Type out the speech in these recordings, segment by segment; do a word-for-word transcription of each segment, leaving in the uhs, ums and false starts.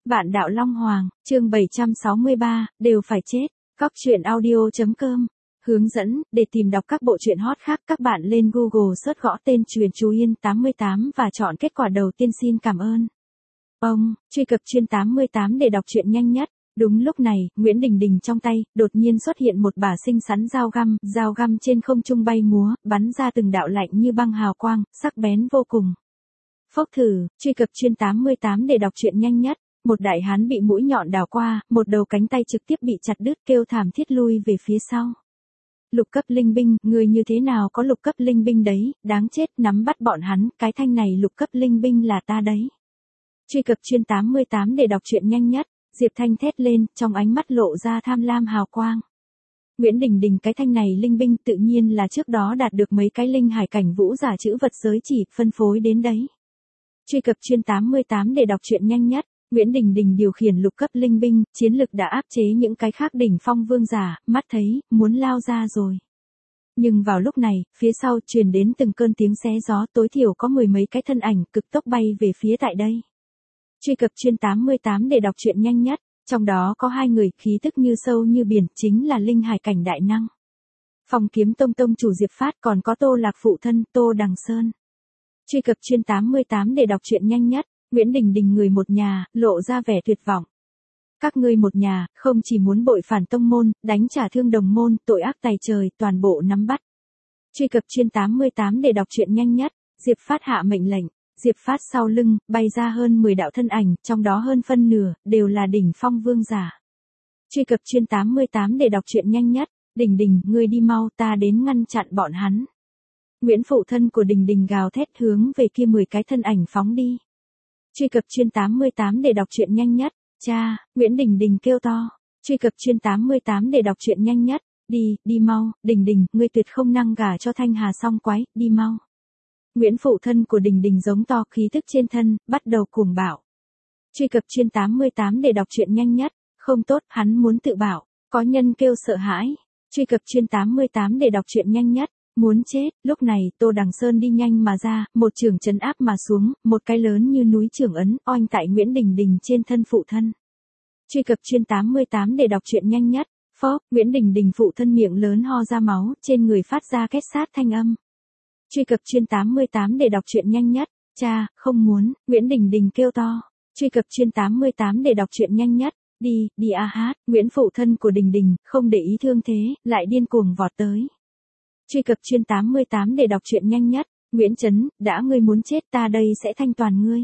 Vạn Đạo Long Hoàng, chương bảy trăm sáu mươi ba, đều phải chết. Cóc truyện audio chấm com. Hướng dẫn, để tìm đọc các bộ truyện hot khác các bạn lên Google search gõ tên Truyện Chú Yên tám mươi tám và chọn kết quả đầu tiên. Xin cảm ơn. Ông, truy cập chuyên tám mươi tám để đọc truyện nhanh nhất. Đúng lúc này, Nguyễn Đình Đình trong tay, đột nhiên xuất hiện một bả xinh xắn dao găm, dao găm trên không trung bay múa, bắn ra từng đạo lạnh như băng hào quang, sắc bén vô cùng. Phốc thử, truy cập chuyên tám mươi tám để đọc truyện nhanh nhất. Một đại hán bị mũi nhọn đào qua, một đầu cánh tay trực tiếp bị chặt đứt kêu thảm thiết lui về phía sau. Lục cấp linh binh, người như thế nào có lục cấp linh binh đấy, đáng chết, nắm bắt bọn hắn, cái thanh này lục cấp linh binh là ta đấy. Truy cập chuyên tám mươi tám để đọc truyện nhanh nhất, Diệp Thanh thét lên, trong ánh mắt lộ ra tham lam hào quang. Nguyễn Đình Đình cái thanh này linh binh tự nhiên là trước đó đạt được mấy cái linh hải cảnh vũ giả chữ vật giới chỉ, phân phối đến đấy. Truy cập chuyên tám mươi tám để đọc truyện nhanh nhất. Nguyễn Đình Đình điều khiển lục cấp linh binh, chiến lực đã áp chế những cái khác đỉnh phong vương giả, mắt thấy, muốn lao ra rồi. Nhưng vào lúc này, phía sau truyền đến từng cơn tiếng xé gió, tối thiểu có mười mấy cái thân ảnh cực tốc bay về phía tại đây. Truy cập chuyên tám mươi tám để đọc truyện nhanh nhất, trong đó có hai người khí tức như sâu như biển, chính là linh hải cảnh đại năng. Phong Kiếm Tông tông chủ Diệp Phát, còn có Tô Lạc phụ thân, Tô Đằng Sơn. Truy cập chuyên tám mươi tám để đọc truyện nhanh nhất. Nguyễn Đình Đình người một nhà, lộ ra vẻ tuyệt vọng. Các ngươi một nhà, không chỉ muốn bội phản tông môn, đánh trả thương đồng môn, tội ác tày trời, toàn bộ nắm bắt. Truy cập chuyên tám mươi tám để đọc truyện nhanh nhất, Diệp Phát hạ mệnh lệnh, Diệp Phát sau lưng, bay ra hơn mười đạo thân ảnh, trong đó hơn phân nửa, đều là đỉnh phong vương giả. Truy cập chuyên tám mươi tám để đọc truyện nhanh nhất, Đình Đình, ngươi đi mau, ta đến ngăn chặn bọn hắn. Nguyễn phụ thân của Đình Đình gào thét hướng về kia mười cái thân ảnh phóng đi. Truy cập chuyên tám mươi tám để đọc truyện nhanh nhất, cha, Nguyễn Đình Đình kêu to. Truy cập chuyên tám mươi tám để đọc truyện nhanh nhất, đi, đi mau, Đình Đình, ngươi tuyệt không năng gả cho Thanh Hà song quái, đi mau. Nguyễn phụ thân của Đình Đình giống to, khí tức trên thân, bắt đầu cuồng bạo. Truy cập chuyên tám mươi tám để đọc truyện nhanh nhất, không tốt, hắn muốn tự bảo, có nhân kêu sợ hãi. Truy cập chuyên tám mươi tám để đọc truyện nhanh nhất. Muốn chết, lúc này, Tô Đằng Sơn đi nhanh mà ra, một trường trấn áp mà xuống, một cái lớn như núi trưởng ấn, oanh tại Nguyễn Đình Đình trên thân phụ thân. Truy cập chuyên tám mươi tám để đọc truyện nhanh nhất, phốc, Nguyễn Đình Đình phụ thân miệng lớn ho ra máu, trên người phát ra két sát thanh âm. Truy cập chuyên tám mươi tám để đọc truyện nhanh nhất, cha, không muốn, Nguyễn Đình Đình kêu to. Truy cập chuyên tám mươi tám để đọc truyện nhanh nhất, đi, đi a hát, Nguyễn phụ thân của Đình Đình, không để ý thương thế, lại điên cuồng vọt tới. Truy cập chuyên tám mươi tám để đọc truyện nhanh nhất, Nguyễn Chấn, đã ngươi muốn chết ta đây sẽ thanh toàn ngươi.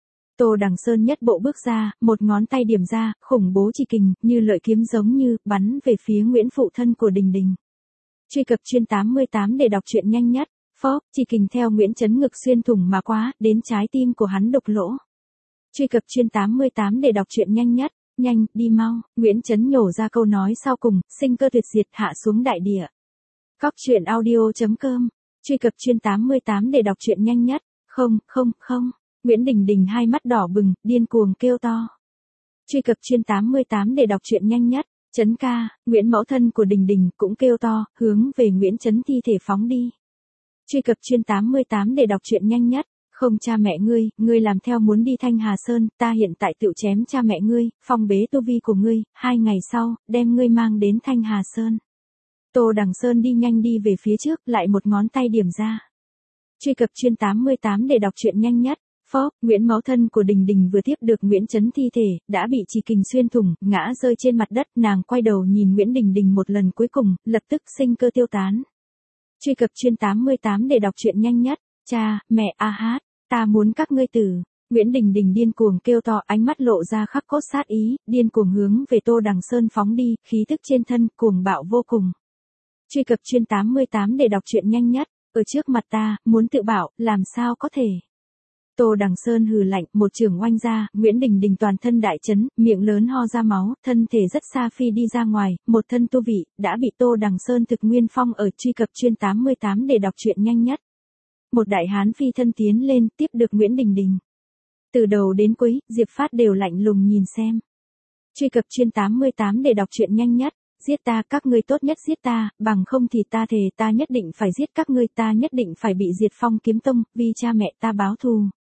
Tô Đằng Sơn nhất bộ bước ra, một ngón tay điểm ra, khủng bố chỉ kình, như lợi kiếm giống như, bắn về phía Nguyễn phụ thân của Đình Đình. Truy cập chuyên tám mươi tám để đọc truyện nhanh nhất, phốc, chỉ kình theo Nguyễn Chấn ngực xuyên thủng mà quá, đến trái tim của hắn đục lỗ. Truy cập chuyên tám mươi tám để đọc truyện nhanh nhất, nhanh, đi mau, Nguyễn Chấn nhổ ra câu nói sau cùng, sinh cơ tuyệt diệt hạ xuống đại địa. Cóc truyện audio chấm com, truy cập chuyên tám mươi tám để đọc truyện nhanh nhất, không, không, không, Nguyễn Đình Đình hai mắt đỏ bừng, điên cuồng kêu to. Truy cập chuyên tám mươi tám để đọc truyện nhanh nhất, Chấn ca, Nguyễn mẫu thân của Đình Đình cũng kêu to, hướng về Nguyễn Chấn thi thể phóng đi. Truy cập chuyên tám mươi tám để đọc truyện nhanh nhất, không cha mẹ ngươi, ngươi làm theo muốn đi Thanh Hà Sơn, ta hiện tại tự chém cha mẹ ngươi, phong bế tu vi của ngươi, hai ngày sau, đem ngươi mang đến Thanh Hà Sơn. Tô Đằng Sơn đi nhanh đi về phía trước, lại một ngón tay điểm ra. Truy cập chuyên tám mươi tám để đọc truyện nhanh nhất, phốc, Nguyễn mẫu thân của Đình Đình vừa tiếp được Nguyễn Chấn thi thể, đã bị chỉ kình xuyên thủng, ngã rơi trên mặt đất, nàng quay đầu nhìn Nguyễn Đình Đình một lần cuối cùng, lập tức sinh cơ tiêu tán. Truy cập chuyên tám mươi tám để đọc truyện nhanh nhất, cha, mẹ a hát, ta muốn các ngươi tử. Nguyễn Đình Đình điên cuồng kêu to, ánh mắt lộ ra khắc cốt sát ý, điên cuồng hướng về Tô Đằng Sơn phóng đi, khí tức trên thân cuồng bạo vô cùng. Truy cập chuyên tám mươi tám để đọc truyện nhanh nhất, ở trước mặt ta, muốn tự bảo, làm sao có thể. Tô Đằng Sơn hừ lạnh, một trường oanh ra, Nguyễn Đình Đình toàn thân đại chấn, miệng lớn ho ra máu, thân thể rất xa phi đi ra ngoài, một thân tu vị, đã bị Tô Đằng Sơn thực nguyên phong ở. Truy cập chuyên tám mươi tám để đọc truyện nhanh nhất. Một đại hán phi thân tiến lên, tiếp được Nguyễn Đình Đình. Từ đầu đến cuối, Diệp Phát đều lạnh lùng nhìn xem. Truy cập chuyên tám mươi tám để đọc truyện nhanh nhất. Giết ta, các ngươi tốt nhất giết ta, bằng không thì ta thề ta nhất định phải giết các ngươi, ta nhất định phải bị diệt Phong Kiếm Tông, vì cha mẹ ta báo thù.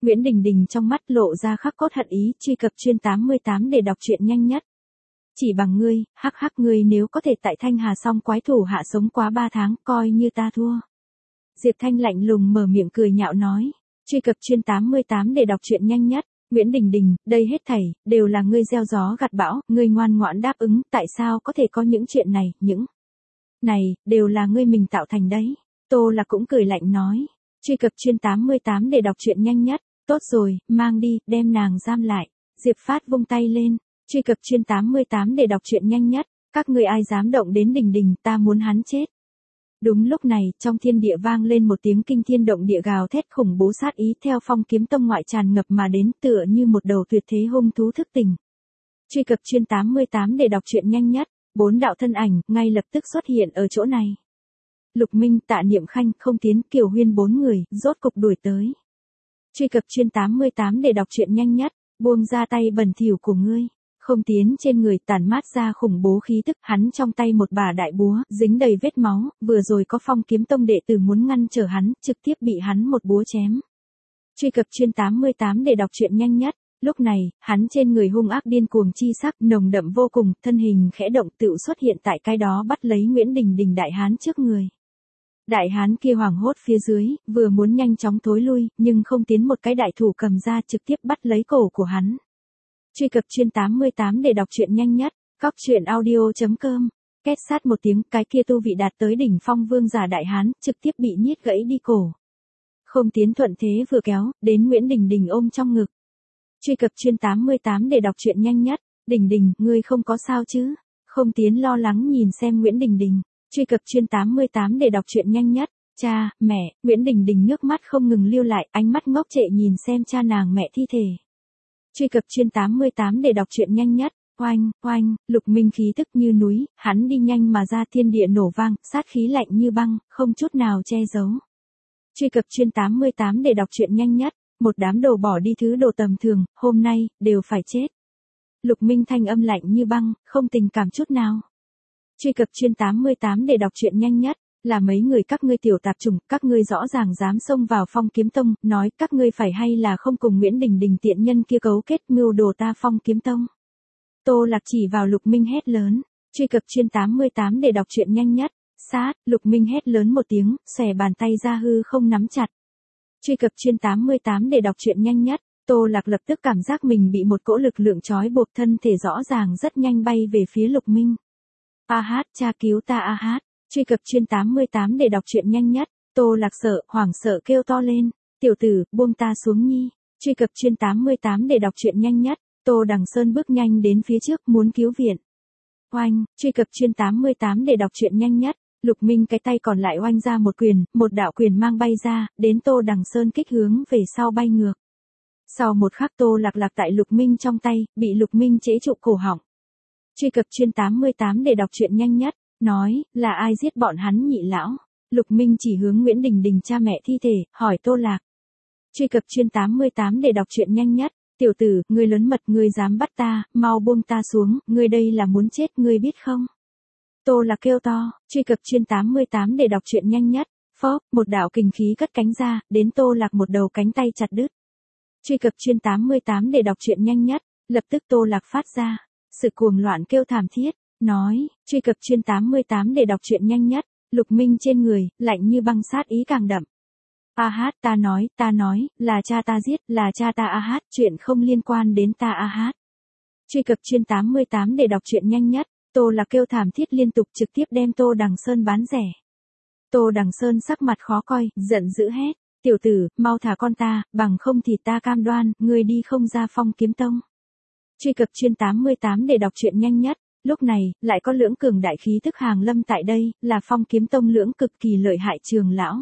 Nguyễn Đình Đình trong mắt lộ ra khắc cốt hận ý, truy cập chuyên tám mươi tám để đọc truyện nhanh nhất. Chỉ bằng ngươi, hắc hắc ngươi nếu có thể tại Thanh Hà Song quái thủ hạ sống quá ba tháng, coi như ta thua. Diệp Thanh lạnh lùng mở miệng cười nhạo nói, truy cập chuyên tám mươi tám để đọc truyện nhanh nhất. Nguyễn Đình Đình, đây hết thảy, đều là ngươi gieo gió gặt bão, ngươi ngoan ngoãn đáp ứng, tại sao có thể có những chuyện này, những này, đều là ngươi mình tạo thành đấy. Tô Lạc cũng cười lạnh nói, truy cập chuyên tám mươi tám để đọc truyện nhanh nhất, tốt rồi, mang đi, đem nàng giam lại. Diệp Phát vung tay lên, truy cập chuyên tám mươi tám để đọc truyện nhanh nhất, các ngươi ai dám động đến Đình Đình, ta muốn hắn chết. Đúng lúc này, trong thiên địa vang lên một tiếng kinh thiên động địa gào thét khủng bố sát ý theo Phong Kiếm Tông ngoại tràn ngập mà đến tựa như một đầu tuyệt thế hung thú thức tỉnh. Truy cập chuyên tám mươi tám để đọc truyện nhanh nhất, bốn đạo thân ảnh ngay lập tức xuất hiện ở chỗ này. Lục Minh, Tạ Niệm Khanh, Không Tiến, Kiều Huyên bốn người, rốt cục đuổi tới. Truy cập chuyên tám mươi tám để đọc truyện nhanh nhất, buông ra tay bẩn thỉu của ngươi. Không Tiến trên người tản mát ra khủng bố khí tức, hắn trong tay một bả đại búa, dính đầy vết máu, vừa rồi có Phong Kiếm Tông đệ tử muốn ngăn trở hắn, trực tiếp bị hắn một búa chém. Truy cập chuyên tám mươi tám để đọc truyện nhanh nhất, lúc này, hắn trên người hung ác điên cuồng chi sắc, nồng đậm vô cùng, thân hình khẽ động tựu xuất hiện tại cái đó bắt lấy Nguyễn Đình Đình đại hán trước người. Đại hán kia hoảng hốt phía dưới, vừa muốn nhanh chóng thối lui, nhưng Không Tiến một cái đại thủ cầm ra trực tiếp bắt lấy cổ của hắn. Truy cập chuyên tám mươi tám để đọc truyện nhanh nhất, cóc truyện audio chấm com. Két sát một tiếng, cái kia tu vị đạt tới đỉnh phong vương giả đại hán, trực tiếp bị nhiết gãy đi cổ. Không Tiến thuận thế vừa kéo, đến Nguyễn Đình Đình ôm trong ngực. Truy cập chuyên tám mươi tám để đọc truyện nhanh nhất, Đình Đình, ngươi không có sao chứ? Không Tiến lo lắng nhìn xem Nguyễn Đình Đình. Truy cập chuyên tám mươi tám để đọc truyện nhanh nhất, cha, mẹ, Nguyễn Đình Đình nước mắt không ngừng lưu lại, ánh mắt ngốc trệ nhìn xem cha nàng mẹ thi thể. Truy cập chuyên tám mươi tám để đọc truyện nhanh nhất, oanh, oanh, Lục Minh khí tức như núi, hắn đi nhanh mà ra thiên địa nổ vang, sát khí lạnh như băng, không chút nào che giấu. Truy cập chuyên tám mươi tám để đọc truyện nhanh nhất, một đám đồ bỏ đi thứ đồ tầm thường, hôm nay, đều phải chết. Lục Minh thanh âm lạnh như băng, không tình cảm chút nào. Truy cập chuyên tám mươi tám để đọc truyện nhanh nhất, là mấy người các ngươi tiểu tạp chủng, các ngươi rõ ràng dám xông vào Phong Kiếm Tông, nói các ngươi phải hay là không cùng Nguyễn Đình Đình tiện nhân kia cấu kết mưu đồ ta Phong Kiếm Tông. Tô Lạc chỉ vào Lục Minh hét lớn, truy cập chuyên tám mươi tám để đọc truyện nhanh nhất, sát, Lục Minh hét lớn một tiếng, xòe bàn tay ra hư không nắm chặt. Truy cập chuyên tám mươi tám để đọc truyện nhanh nhất, Tô Lạc lập tức cảm giác mình bị một cỗ lực lượng trói buộc thân thể rõ ràng rất nhanh bay về phía Lục Minh. A hát, cha cứu ta a hát. Truy cập chuyên tám mươi tám để đọc truyện nhanh nhất, Tô Lạc sợ, hoảng sợ kêu to lên, tiểu tử, buông ta xuống nhi. Truy cập chuyên tám mươi tám để đọc truyện nhanh nhất, Tô Đằng Sơn bước nhanh đến phía trước muốn cứu viện. Oanh, truy cập chuyên tám mươi tám để đọc truyện nhanh nhất, Lục Minh cái tay còn lại oanh ra một quyền, một đạo quyền mang bay ra, đến Tô Đằng Sơn kích hướng về sau bay ngược. Sau một khắc Tô Lạc lạc tại Lục Minh trong tay, bị Lục Minh chế trụ cổ họng. Truy cập chuyên tám mươi tám để đọc truyện nhanh nhất, nói, là ai giết bọn hắn nhị lão? Lục Minh chỉ hướng Nguyễn Đình Đình cha mẹ thi thể, hỏi Tô Lạc. Truy cập chuyên tám mươi tám để đọc truyện nhanh nhất, tiểu tử, ngươi lớn mật, ngươi dám bắt ta, mau buông ta xuống, ngươi đây là muốn chết, ngươi biết không? Tô Lạc kêu to, truy cập chuyên tám mươi tám để đọc truyện nhanh nhất, phóp, một đạo kình khí cất cánh ra, đến Tô Lạc một đầu cánh tay chặt đứt. Truy cập chuyên tám mươi tám để đọc truyện nhanh nhất, lập tức Tô Lạc phát ra sự cuồng loạn kêu thảm thiết, nói, truy cập chuyên tám mươi tám để đọc truyện nhanh nhất, Lục Minh trên người, lạnh như băng sát ý càng đậm. A hát, ta nói, ta nói, là cha ta giết, là cha ta a hát, chuyện không liên quan đến ta a hát. Truy cập chuyên tám mươi tám để đọc truyện nhanh nhất, Tô Lạc kêu thảm thiết liên tục trực tiếp đem Tô Đằng Sơn bán rẻ. Tô Đằng Sơn sắc mặt khó coi, giận dữ hét, tiểu tử, mau thả con ta, bằng không thì ta cam đoan, ngươi đi không ra Phong Kiếm Tông. Truy cập chuyên tám mươi tám để đọc truyện nhanh nhất, lúc này, lại có lưỡng cường đại khí thức hàng lâm tại đây, là Phong Kiếm Tông lưỡng cực kỳ lợi hại trường lão.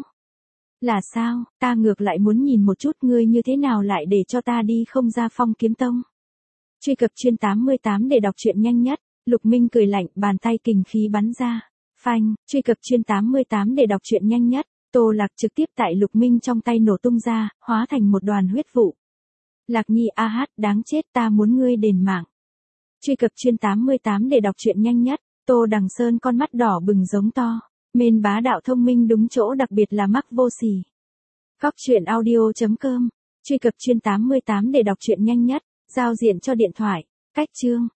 Là sao, ta ngược lại muốn nhìn một chút ngươi như thế nào lại để cho ta đi không ra Phong Kiếm Tông. Truy cập chuyên tám mươi tám để đọc truyện nhanh nhất, Lục Minh cười lạnh, bàn tay kình khí bắn ra. Phanh, truy cập chuyên tám mươi tám để đọc truyện nhanh nhất, Tô Lạc trực tiếp tại Lục Minh trong tay nổ tung ra, hóa thành một đoàn huyết vụ. Lạc Nhi a hát, đáng chết, ta muốn ngươi đền mạng. Truy cập chuyên tám mươi tám để đọc truyện nhanh nhất, Tô Đằng Sơn con mắt đỏ bừng giống to. Mên bá đạo thông minh đúng chỗ đặc biệt là mắc vô sỉ. Cóc truyện audio chấm com Truy cập chuyên tám mươi tám để đọc truyện nhanh nhất. Giao diện cho điện thoại. Cách chương.